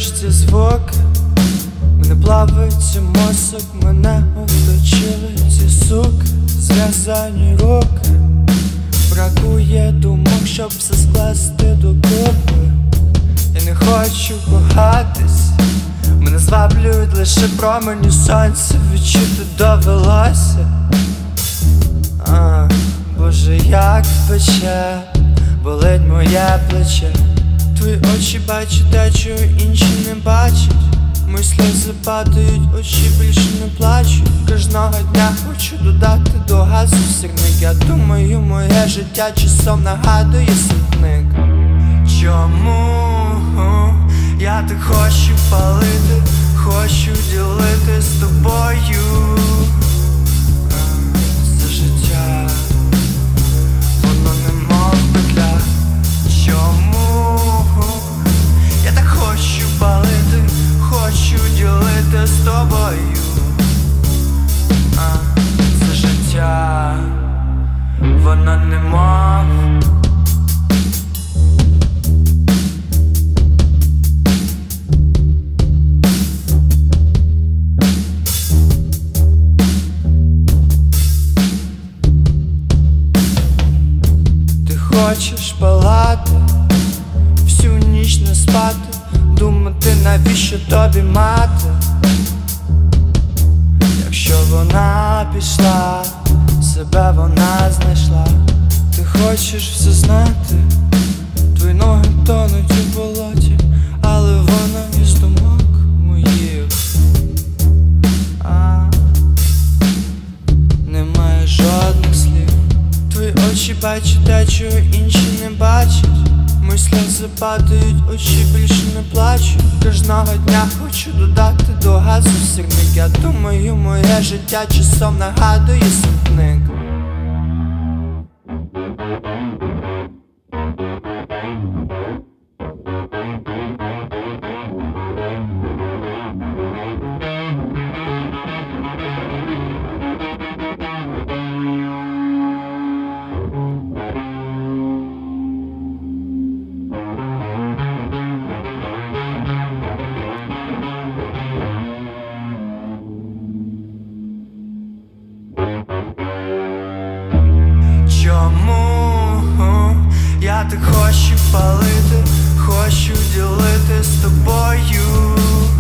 чуєш ці звуки, мене плавиться мозок, мене оточили ці суки, зв'язані руки. Бракує думок, щоб все скласти докупи. Я не хочу кохатись, мене зваблюють лише промені сонця. Відчути довелося, Боже, як пече, болить моє плече. Твої очі бачать те, чого інші не бачать. Мої сльози падають, очі більше не плачуть. Кожного дня хочу додати до газу сірник. Я думаю, моє життя часом нагадує смітник. Чому я так хочу палити, хочу ділити з тобою це життя, воно немов петля. Чому я так хочу палити, хочу ділити з тобою це життя, воно немов. Хочеш палати, всю ніч не спати, думати, навіщо тобі мати. Якщо вона пішла, себе вона знайшла. Ти хочеш все знати, твої ноги тонуть у болоті, але вона із думок моїх. Немає жодних слів. Твої очі бачать те, чого інші не бачать. Мої сльози падають, очі більше не плачуть. Кожного дня хочу додати до газу сірник. Я думаю, моє життя часом нагадує смітник. Чому я так хочу палити, хочу ділити з тобою